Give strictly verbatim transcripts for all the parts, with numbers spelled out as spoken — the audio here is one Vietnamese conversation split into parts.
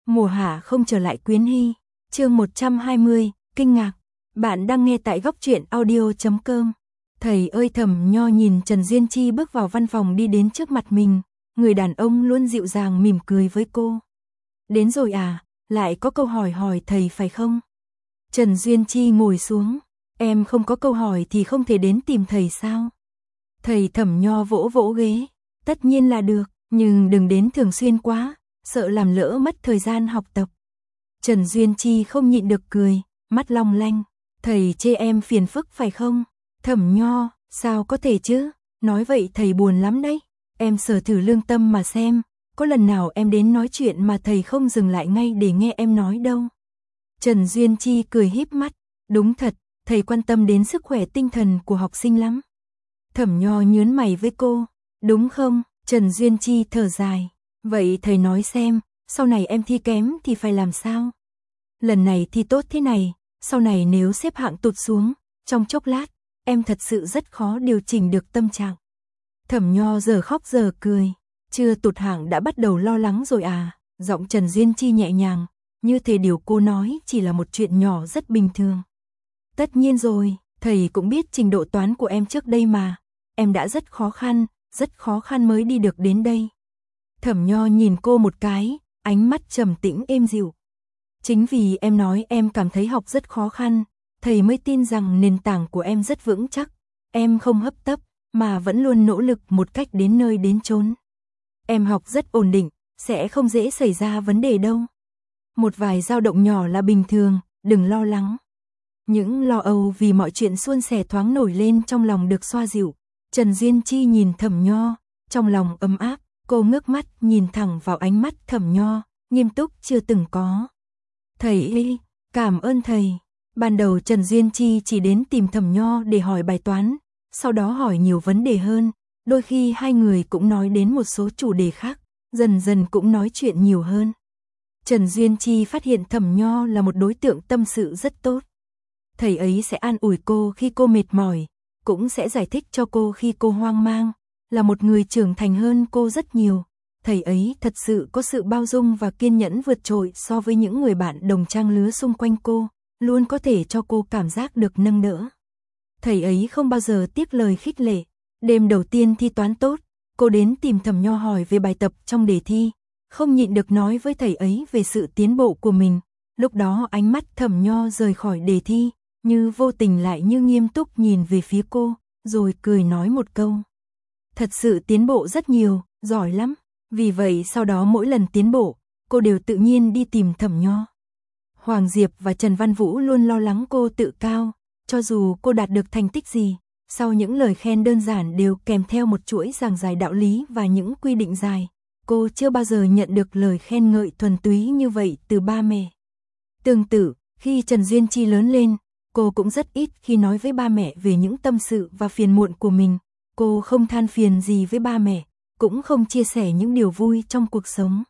Mùa hạ không trở lại Quyến Hy. Chương một trăm hai mươi, kinh ngạc. Bạn đang nghe tại góc truyện audio chấm com. Thầy ơi, Thẩm Nho nhìn Trần Duyên Chi bước vào văn phòng đi đến trước mặt mình, người đàn ông luôn dịu dàng mỉm cười với cô. Đến rồi à, lại có câu hỏi hỏi thầy phải không? Trần Duyên Chi ngồi xuống, em không có câu hỏi thì không thể đến tìm thầy sao? Thầy Thẩm Nho vỗ vỗ ghế, tất nhiên là được, nhưng đừng đến thường xuyên quá, sợ làm lỡ mất thời gian học tập. Trần Duyên Chi không nhịn được cười, mắt long lanh, thầy chê em phiền phức phải không? Thẩm Nho, sao có thể chứ, nói vậy thầy buồn lắm đấy, em sờ thử lương tâm mà xem, có lần nào em đến nói chuyện mà thầy không dừng lại ngay để nghe em nói đâu. Trần Duyên Chi cười híp mắt, đúng thật, thầy quan tâm đến sức khỏe tinh thần của học sinh lắm. Thẩm Nho nhướng mày với cô, đúng không? Trần Duyên Chi thở dài, vậy thầy nói xem, sau này em thi kém thì phải làm sao? Lần này thi tốt thế này, sau này nếu xếp hạng tụt xuống, trong chốc lát, em thật sự rất khó điều chỉnh được tâm trạng. Thẩm Nho giờ khóc giờ cười, chưa tụt hạng đã bắt đầu lo lắng rồi à? Giọng Trần Duyên Chi nhẹ nhàng, như thể điều cô nói chỉ là một chuyện nhỏ rất bình thường. Tất nhiên rồi, thầy cũng biết trình độ toán của em trước đây mà, em đã rất khó khăn, rất khó khăn mới đi được đến đây. Thẩm Nho nhìn cô một cái, ánh mắt trầm tĩnh êm dịu. Chính vì em nói em cảm thấy học rất khó khăn, thầy mới tin rằng nền tảng của em rất vững chắc, em không hấp tấp, mà vẫn luôn nỗ lực một cách đến nơi đến chốn. Em học rất ổn định, sẽ không dễ xảy ra vấn đề đâu. Một vài dao động nhỏ là bình thường, đừng lo lắng. Những lo âu vì mọi chuyện suôn sẻ thoáng nổi lên trong lòng được xoa dịu. Trần Duyên Chi nhìn Thẩm Nho, trong lòng ấm áp, cô ngước mắt nhìn thẳng vào ánh mắt Thẩm Nho, nghiêm túc chưa từng có. Thầy ơi, cảm ơn thầy. Ban đầu Trần Duyên Chi chỉ đến tìm Thẩm Nho để hỏi bài toán, sau đó hỏi nhiều vấn đề hơn, đôi khi hai người cũng nói đến một số chủ đề khác, dần dần cũng nói chuyện nhiều hơn. Trần Duyên Chi phát hiện Thẩm Nho là một đối tượng tâm sự rất tốt. Thầy ấy sẽ an ủi cô khi cô mệt mỏi, cũng sẽ giải thích cho cô khi cô hoang mang, là một người trưởng thành hơn cô rất nhiều. Thầy ấy thật sự có sự bao dung và kiên nhẫn vượt trội so với những người bạn đồng trang lứa xung quanh cô, luôn có thể cho cô cảm giác được nâng đỡ. Thầy ấy không bao giờ tiếc lời khích lệ. Đêm đầu tiên thi toán tốt, cô đến tìm Thẩm Nho hỏi về bài tập trong đề thi, không nhịn được nói với thầy ấy về sự tiến bộ của mình. Lúc đó ánh mắt Thẩm Nho rời khỏi đề thi, như vô tình lại như nghiêm túc nhìn về phía cô, rồi cười nói một câu. Thật sự tiến bộ rất nhiều, giỏi lắm. Vì vậy sau đó mỗi lần tiến bộ, cô đều tự nhiên đi tìm Thẩm Nho. Hoàng Diệp và Trần Văn Vũ luôn lo lắng cô tự cao, cho dù cô đạt được thành tích gì, sau những lời khen đơn giản đều kèm theo một chuỗi giảng giải đạo lý và những quy định dài. Cô chưa bao giờ nhận được lời khen ngợi thuần túy như vậy từ ba mẹ. Tương tự, khi Trần Duyên Chi lớn lên, cô cũng rất ít khi nói với ba mẹ về những tâm sự và phiền muộn của mình. Cô không than phiền gì với ba mẹ, cũng không chia sẻ những điều vui trong cuộc sống.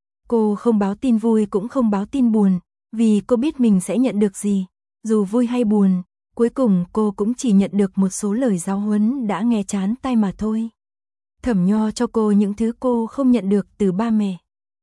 Cô không báo tin vui cũng không báo tin buồn, vì cô biết mình sẽ nhận được gì. Dù vui hay buồn, cuối cùng cô cũng chỉ nhận được một số lời giáo huấn đã nghe chán tai mà thôi. Thẩm Nho cho cô những thứ cô không nhận được từ ba mẹ.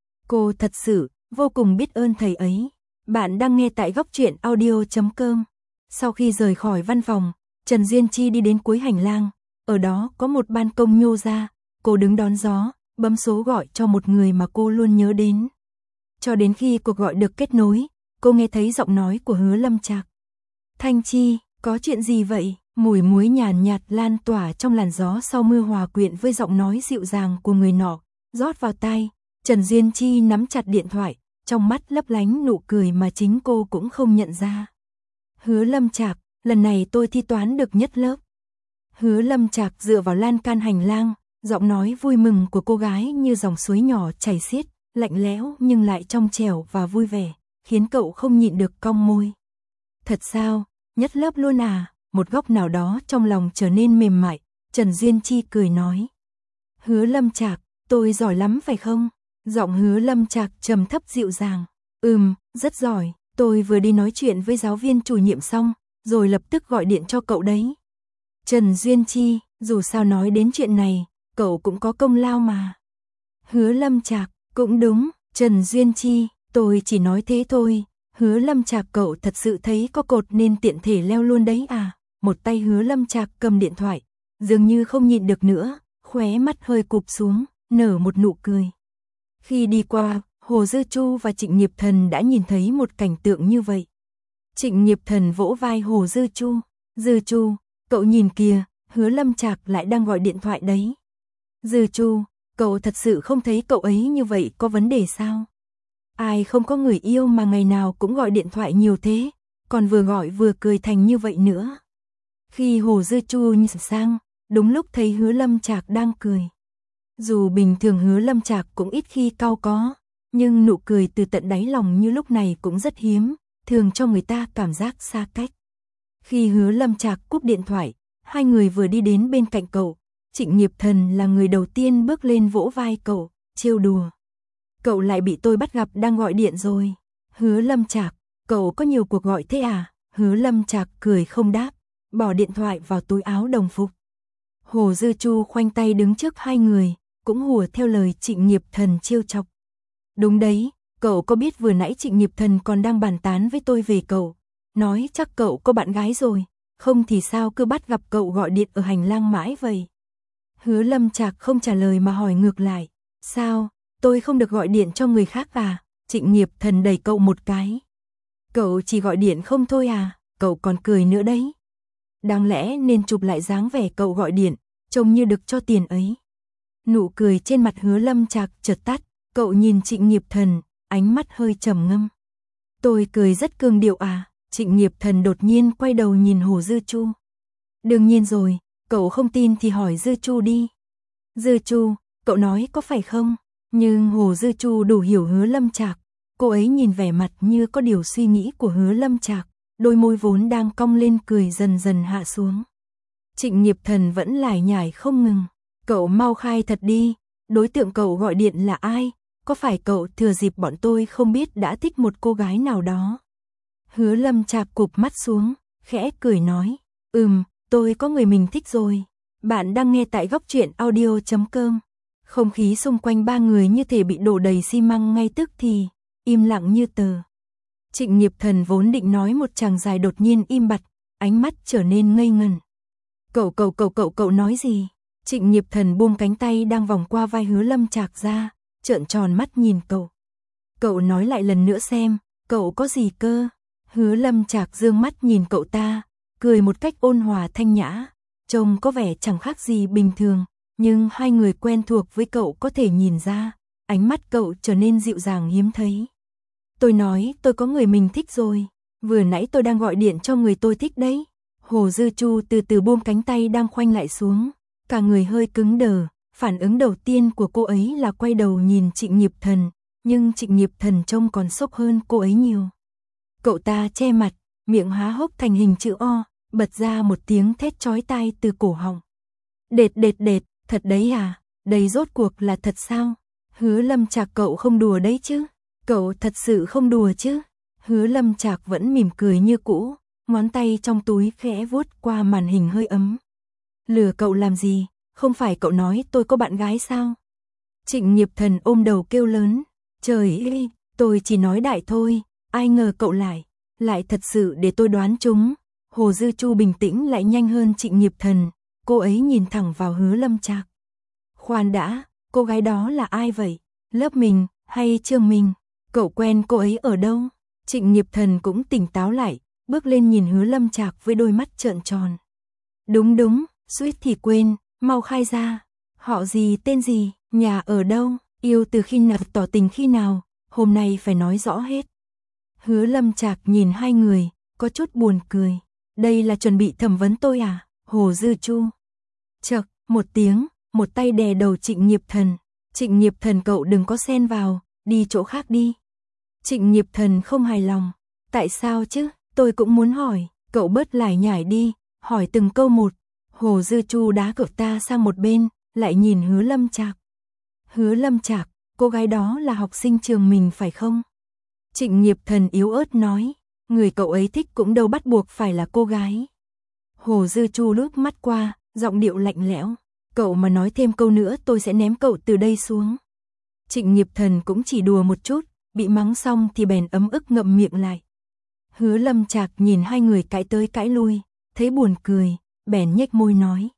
Cô thật sự vô cùng biết ơn thầy ấy. Bạn đang nghe tại góc truyện audio chấm com. Sau khi rời khỏi văn phòng, Trần Duyên Chi đi đến cuối hành lang, ở đó có một ban công nhô ra, cô đứng đón gió, bấm số gọi cho một người mà cô luôn nhớ đến. Cho đến khi cuộc gọi được kết nối, cô nghe thấy giọng nói của Hứa Lâm Trạc. Thanh Chi, có chuyện gì vậy? Mùi muối nhàn nhạt lan tỏa trong làn gió sau mưa hòa quyện với giọng nói dịu dàng của người nọ, rót vào tai. Trần Duyên Chi nắm chặt điện thoại, trong mắt lấp lánh nụ cười mà chính cô cũng không nhận ra. Hứa Lâm Trạc, lần này tôi thi toán được nhất lớp. Hứa Lâm Trạc dựa vào lan can hành lang, giọng nói vui mừng của cô gái như dòng suối nhỏ chảy xiết, lạnh lẽo nhưng lại trong trẻo và vui vẻ, khiến cậu không nhịn được cong môi. Thật sao, nhất lớp luôn à? Một góc nào đó trong lòng trở nên mềm mại, Trần Duyên Chi cười nói. Hứa Lâm Trạc, tôi giỏi lắm phải không? Giọng Hứa Lâm Trạc trầm thấp dịu dàng. Ừm, rất giỏi, tôi vừa đi nói chuyện với giáo viên chủ nhiệm xong, rồi lập tức gọi điện cho cậu đấy. Trần Duyên Chi, dù sao nói đến chuyện này, cậu cũng có công lao mà. Hứa Lâm Trạc, cũng đúng, Trần Duyên Chi, Tôi chỉ nói thế thôi. Hứa Lâm Trạc, cậu thật sự thấy có cột nên tiện thể leo luôn đấy à? Một tay Hứa Lâm Trạc cầm điện thoại, dường như không nhịn được nữa, khóe mắt hơi cụp xuống, nở một nụ cười. Khi đi qua, Hồ Dư Chu và Trịnh Nghiệp Thần đã nhìn thấy một cảnh tượng như vậy. Trịnh Nghiệp Thần vỗ vai Hồ Dư Chu. Dư Chu, cậu nhìn kìa, Hứa Lâm Trạc lại đang gọi điện thoại đấy. Dư Chu, cậu thật sự không thấy cậu ấy như vậy có vấn đề sao? Ai không có người yêu mà ngày nào cũng gọi điện thoại nhiều thế, còn vừa gọi vừa cười thành như vậy nữa. Khi Hồ Dư Chu nhìn sang, đúng lúc thấy Hứa Lâm Trạc đang cười. Dù bình thường Hứa Lâm Trạc cũng ít khi cau có, nhưng nụ cười từ tận đáy lòng như lúc này cũng rất hiếm, thường cho người ta cảm giác xa cách. Khi Hứa Lâm Trạc cúp điện thoại, hai người vừa đi đến bên cạnh cậu, Trịnh Nghiệp Thần là người đầu tiên bước lên vỗ vai cậu, trêu đùa. Cậu lại bị tôi bắt gặp đang gọi điện rồi. Hứa Lâm Trạc, cậu có nhiều cuộc gọi thế à? Hứa Lâm Trạc cười không đáp, bỏ điện thoại vào túi áo đồng phục. Hồ Dư Chu khoanh tay đứng trước hai người, cũng hùa theo lời Trịnh Nghiệp Thần trêu chọc. Đúng đấy, cậu có biết vừa nãy Trịnh Nghiệp Thần còn đang bàn tán với tôi về cậu, nói chắc cậu có bạn gái rồi, không thì sao cứ bắt gặp cậu gọi điện ở hành lang mãi vậy. Hứa Lâm Trạc không trả lời mà hỏi ngược lại, sao, tôi không được gọi điện cho người khác à? Trịnh Nghiệp Thần đẩy cậu một cái. Cậu chỉ gọi điện không thôi à, cậu còn cười nữa đấy. Đáng lẽ nên chụp lại dáng vẻ cậu gọi điện, trông như được cho tiền ấy. Nụ cười trên mặt Hứa Lâm Trạc chợt tắt, cậu nhìn Trịnh Nghiệp Thần, ánh mắt hơi trầm ngâm. Tôi cười rất cương điệu à? Trịnh Nghiệp Thần đột nhiên quay đầu nhìn Hồ Dư Chu. Đương nhiên rồi, cậu không tin thì hỏi Dư Chu đi. Dư Chu, cậu nói có phải không? Nhưng Hồ Dư Chu đủ hiểu Hứa Lâm Trạc, cô ấy nhìn vẻ mặt như có điều suy nghĩ của Hứa Lâm Trạc, đôi môi vốn đang cong lên cười dần dần hạ xuống. Trịnh Nghiệp Thần vẫn lải nhải không ngừng, cậu mau khai thật đi, đối tượng cậu gọi điện là ai? Có phải cậu thừa dịp bọn tôi không biết đã thích một cô gái nào đó? Hứa Lâm Trạc cụp mắt xuống, khẽ cười nói, ừm, tôi có người mình thích rồi. Bạn đang nghe tại góc truyện audio chấm com. Không khí xung quanh ba người như thể bị đổ đầy xi măng ngay tức thì, im lặng như tờ. Trịnh Nghiệp Thần vốn định nói một tràng dài đột nhiên im bặt, ánh mắt trở nên ngây ngần. Cậu cậu cậu cậu cậu nói gì? Trịnh Nghiệp Thần buông cánh tay đang vòng qua vai Hứa Lâm Trạc ra, trợn tròn mắt nhìn cậu. Cậu nói lại lần nữa xem, cậu có gì cơ? Hứa Lâm Trạc dương mắt nhìn cậu ta, cười một cách ôn hòa thanh nhã, trông có vẻ chẳng khác gì bình thường, nhưng hai người quen thuộc với cậu có thể nhìn ra, ánh mắt cậu trở nên dịu dàng hiếm thấy. Tôi nói tôi có người mình thích rồi, vừa nãy tôi đang gọi điện cho người tôi thích đấy. Hồ Dư Chu từ từ buông cánh tay đang khoanh lại xuống, cả người hơi cứng đờ, phản ứng đầu tiên của cô ấy là quay đầu nhìn Trịnh Nghiệp Thần, nhưng Trịnh Nghiệp Thần trông còn sốc hơn cô ấy nhiều. Cậu ta che mặt, miệng há hốc thành hình chữ O, bật ra một tiếng thét chói tai từ cổ họng. Đệt đệt đệt, thật đấy à, đây rốt cuộc là thật sao? Hứa Lâm Trạc, cậu không đùa đấy chứ? Cậu thật sự không đùa chứ? Hứa Lâm Trạc vẫn mỉm cười như cũ, ngón tay trong túi khẽ vuốt qua màn hình hơi ấm. Lừa cậu làm gì? Không phải cậu nói tôi có bạn gái sao? Trịnh Nghiệp Thần ôm đầu kêu lớn. Trời ơi, tôi chỉ nói đại thôi, ai ngờ cậu lại, lại thật sự để tôi đoán chúng. Hồ Dư Chu bình tĩnh lại nhanh hơn Trịnh Nghiệp Thần, cô ấy nhìn thẳng vào Hứa Lâm Trạc. Khoan đã, cô gái đó là ai vậy? Lớp mình, hay trường mình? Cậu quen cô ấy ở đâu? Trịnh Nghiệp Thần cũng tỉnh táo lại, bước lên nhìn Hứa Lâm Trạc với đôi mắt trợn tròn. Đúng đúng, suýt thì quên, mau khai ra. Họ gì, tên gì, nhà ở đâu, yêu từ khi nào, tỏ tình khi nào, hôm nay phải nói rõ hết. Hứa Lâm Trạc nhìn hai người, có chút buồn cười. Đây là chuẩn bị thẩm vấn tôi à? Hồ Dư Chu. Chậc, một tiếng, một tay đè đầu Trịnh Nghiệp Thần. Trịnh Nghiệp Thần, cậu đừng có xen vào, đi chỗ khác đi. Trịnh Nghiệp Thần không hài lòng. Tại sao chứ? Tôi cũng muốn hỏi, cậu bớt lải nhải đi, hỏi từng câu một. Hồ Dư Chu đá cậu ta sang một bên, lại nhìn Hứa Lâm Trạc. Hứa Lâm Trạc, cô gái đó là học sinh trường mình phải không? Trịnh Nghiệp Thần yếu ớt nói, người cậu ấy thích cũng đâu bắt buộc phải là cô gái. Hồ Dư Chu lướt mắt qua, giọng điệu lạnh lẽo, cậu mà nói thêm câu nữa tôi sẽ ném cậu từ đây xuống. Trịnh Nghiệp Thần cũng chỉ đùa một chút, bị mắng xong thì bèn ấm ức ngậm miệng lại. Hứa Lâm Trạc nhìn hai người cãi tới cãi lui, thấy buồn cười, bèn nhếch môi nói.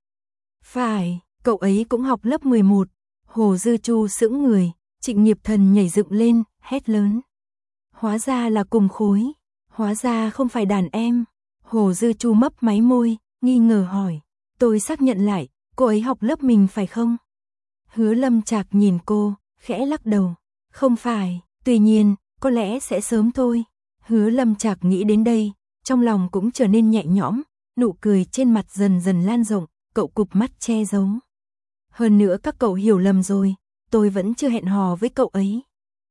Phải, cậu ấy cũng học lớp mười một. Hồ Dư Chu sững người, Trịnh Nghiệp Thần nhảy dựng lên, hét lớn. Hóa ra là cùng khối, hóa ra không phải đàn em. Hồ Dư Chu mấp máy môi, nghi ngờ hỏi. Tôi xác nhận lại, cô ấy học lớp mình phải không? Hứa Lâm Trạc nhìn cô, khẽ lắc đầu. Không phải, tuy nhiên, có lẽ sẽ sớm thôi. Hứa Lâm Trạc nghĩ đến đây, trong lòng cũng trở nên nhẹ nhõm, nụ cười trên mặt dần dần lan rộng, cậu cụp mắt che giấu. Hơn nữa các cậu hiểu lầm rồi, tôi vẫn chưa hẹn hò với cậu ấy.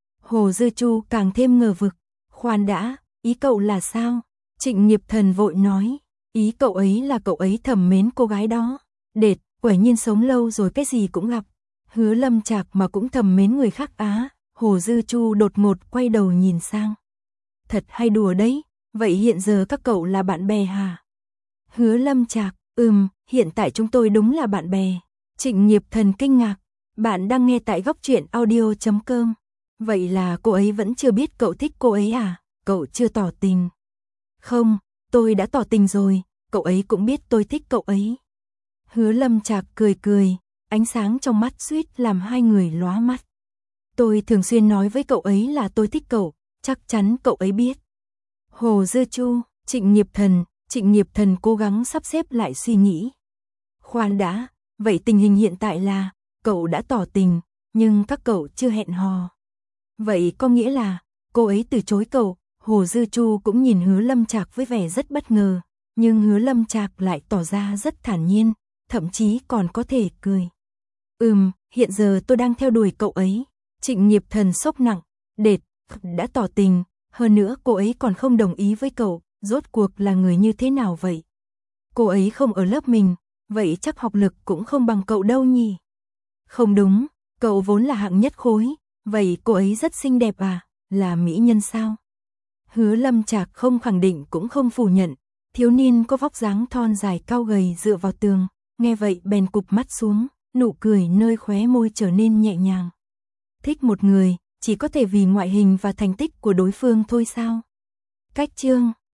Hồ Dư Chu càng thêm ngờ vực. Khoan đã, ý cậu là sao? Trịnh Nghiệp Thần vội nói. Ý cậu ấy là cậu ấy thầm mến cô gái đó. Đệt, quả nhiên sống lâu rồi cái gì cũng gặp. Hứa Lâm Trạc mà cũng thầm mến người khác á. Hồ Dư Chu đột ngột quay đầu nhìn sang. Thật hay đùa đấy, vậy hiện giờ các cậu là bạn bè hả? Hứa Lâm Trạc, ừm, hiện tại chúng tôi đúng là bạn bè. Trịnh Nghiệp Thần kinh ngạc. Bạn đang nghe tại góc truyện audio chấm com. Vậy là cô ấy vẫn chưa biết cậu thích cô ấy à? Cậu chưa tỏ tình. Không, tôi đã tỏ tình rồi, cậu ấy cũng biết tôi thích cậu ấy. Hứa Lâm Trạc cười cười, ánh sáng trong mắt suýt làm hai người lóa mắt. Tôi thường xuyên nói với cậu ấy là tôi thích cậu, chắc chắn cậu ấy biết. Hồ Dư Chu, Trịnh Nghiệp Thần, Trịnh Nghiệp Thần cố gắng sắp xếp lại suy nghĩ. Khoan đã, vậy tình hình hiện tại là, cậu đã tỏ tình, nhưng các cậu chưa hẹn hò. Vậy có nghĩa là, cô ấy từ chối cậu. Hồ Dư Chu cũng nhìn Hứa Lâm Trạc với vẻ rất bất ngờ, nhưng Hứa Lâm Trạc lại tỏ ra rất thản nhiên, thậm chí còn có thể cười. Ừm, hiện giờ tôi đang theo đuổi cậu ấy. Trịnh Nghiệp Thần sốc nặng, đệt, đã tỏ tình, hơn nữa cô ấy còn không đồng ý với cậu, rốt cuộc là người như thế nào vậy? Cô ấy không ở lớp mình, vậy chắc học lực cũng không bằng cậu đâu nhỉ? Không đúng, cậu vốn là hạng nhất khối, vậy cô ấy rất xinh đẹp à, là mỹ nhân sao? Hứa Lâm Trạc không khẳng định cũng không phủ nhận, thiếu niên có vóc dáng thon dài cao gầy dựa vào tường, nghe vậy bèn cụp mắt xuống, nụ cười nơi khóe môi trở nên nhẹ nhàng. Thích một người, chỉ có thể vì ngoại hình và thành tích của đối phương thôi sao? Cách chương